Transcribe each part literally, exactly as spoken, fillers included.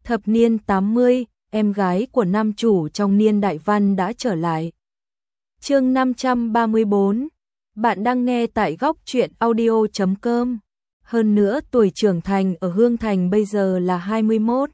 Thập niên tám mươi, em gái của nam chủ trong niên đại văn đã trở lại. Chương năm trăm ba mươi bốn. Bạn đang nghe tại góc truyện audio chấm com. Hơn nữa tuổi trưởng thành ở Hương Thành bây giờ là hai mươi mốt.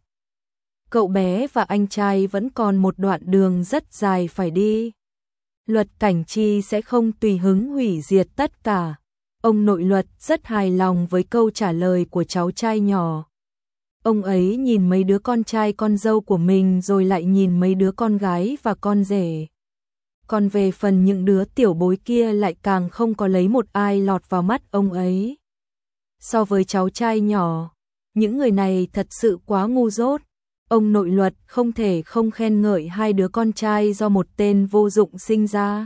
Cậu bé và anh trai vẫn còn một đoạn đường rất dài phải đi. Luật Cảnh Chi sẽ không tùy hứng hủy diệt tất cả. Ông nội Luật rất hài lòng với câu trả lời của cháu trai nhỏ. Ông ấy nhìn mấy đứa con trai con dâu của mình rồi lại nhìn mấy đứa con gái và con rể. Còn về phần những đứa tiểu bối kia lại càng không có lấy một ai lọt vào mắt ông ấy. So với cháu trai nhỏ, những người này thật sự quá ngu dốt. Ông nội Luật không thể không khen ngợi hai đứa con trai do một tên vô dụng sinh ra.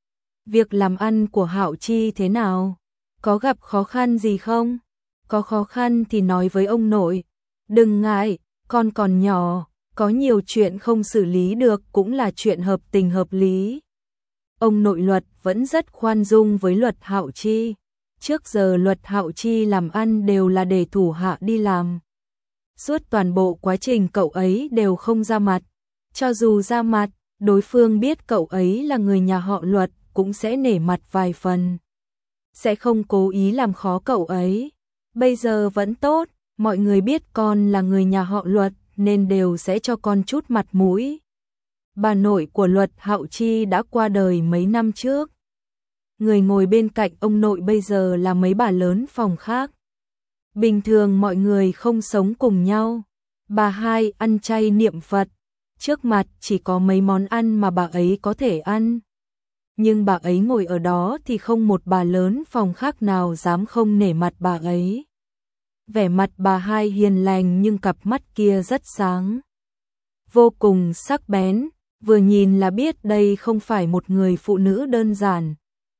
Việc làm ăn của Hạo Chi thế nào? Có gặp khó khăn gì không? Có khó khăn thì nói với ông nội. Đừng ngại, con còn nhỏ, có nhiều chuyện không xử lý được cũng là chuyện hợp tình hợp lý. Ông nội Luật vẫn rất khoan dung với Luật Hạo Chi. Trước giờ Luật Hạo Chi làm ăn đều là để thủ hạ đi làm. Suốt toàn bộ quá trình cậu ấy đều không ra mặt. Cho dù ra mặt, đối phương biết cậu ấy là người nhà họ Luật cũng sẽ nể mặt vài phần. Sẽ không cố ý làm khó cậu ấy. Bây giờ vẫn tốt, mọi người biết con là người nhà họ Luật nên đều sẽ cho con chút mặt mũi. Bà nội của Luật Hạo Chi đã qua đời mấy năm trước. Người ngồi bên cạnh ông nội bây giờ là mấy bà lớn phòng khác. Bình thường mọi người không sống cùng nhau. Bà hai ăn chay niệm Phật. Trước mặt chỉ có mấy món ăn mà bà ấy có thể ăn. Nhưng bà ấy ngồi ở đó thì không một bà lớn phòng khác nào dám không nể mặt bà ấy. Vẻ mặt bà hai hiền lành nhưng cặp mắt kia rất sáng. Vô cùng sắc bén, vừa nhìn là biết đây không phải một người phụ nữ đơn giản.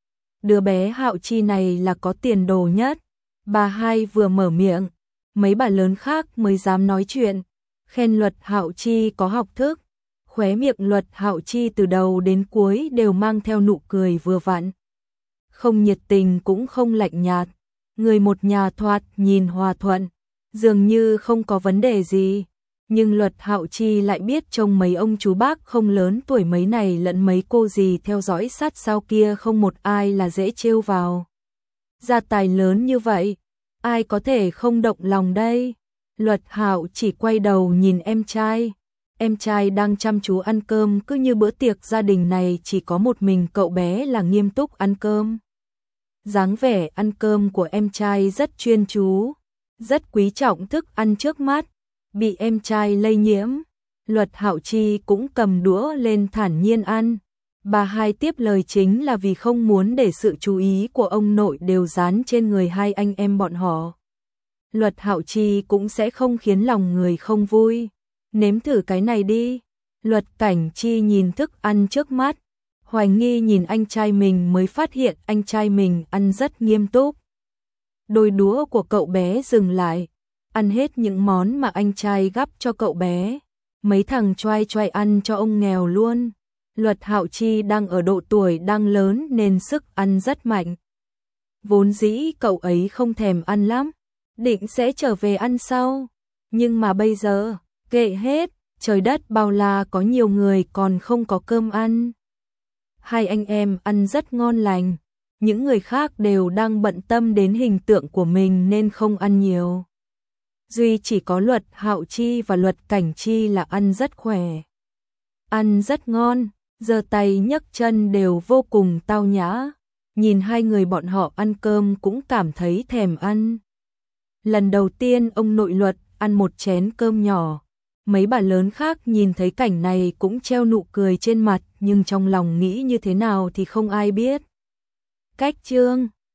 Đứa bé Hạo Chi này là có tiền đồ nhất. Bà hai vừa mở miệng, mấy bà lớn khác mới dám nói chuyện. Khen Luật Hạo Chi có học thức. Khóe miệng Luật Hạo Chi từ đầu đến cuối đều mang theo nụ cười vừa vặn. Không nhiệt tình cũng không lạnh nhạt. Người một nhà thoạt nhìn hòa thuận, dường như không có vấn đề gì. Nhưng Luật Hạo Chi lại biết trông mấy ông chú bác không lớn tuổi mấy này lẫn mấy cô dì theo dõi sát sao kia không một ai là dễ trêu vào. Gia tài lớn như vậy, ai có thể không động lòng đây? Luật Hạo chỉ quay đầu nhìn em trai. Em trai đang chăm chú ăn cơm, cứ như bữa tiệc gia đình này chỉ có một mình cậu bé là nghiêm túc ăn cơm. Dáng vẻ ăn cơm của em trai rất chuyên chú, rất quý trọng thức ăn trước mắt. Bị em trai lây nhiễm, Luật Hạo Chi cũng cầm đũa lên thản nhiên ăn. Bà hai tiếp lời chính là vì không muốn để sự chú ý của ông nội đều dán trên người hai anh em bọn họ. Luật Hạo Chi cũng sẽ không khiến lòng người không vui. Nếm thử cái này đi. Luật Cảnh Chi nhìn thức ăn trước mắt, hoài nghi nhìn anh trai mình mới phát hiện anh trai mình ăn rất nghiêm túc. Đôi đũa của cậu bé dừng lại, ăn hết những món mà anh trai gắp cho cậu bé. Mấy thằng choai choai ăn cho ông nghèo luôn. Luật Hạo Chi đang ở độ tuổi đang lớn nên sức ăn rất mạnh. Vốn dĩ cậu ấy không thèm ăn lắm, định sẽ trở về ăn sau. Nhưng mà bây giờ, kệ hết, trời đất bao la có nhiều người còn không có cơm ăn. Hai anh em ăn rất ngon lành, những người khác đều đang bận tâm đến hình tượng của mình nên không ăn nhiều. Duy chỉ có Luật Hạo Chi và Luật Cảnh Chi là ăn rất khỏe. Ăn rất ngon, giơ tay nhấc chân đều vô cùng tao nhã. Nhìn hai người bọn họ ăn cơm cũng cảm thấy thèm ăn. Lần đầu tiên ông nội Luật ăn một chén cơm nhỏ. Mấy bà lớn khác nhìn thấy cảnh này cũng treo nụ cười trên mặt nhưng trong lòng nghĩ như thế nào thì không ai biết. Cách chương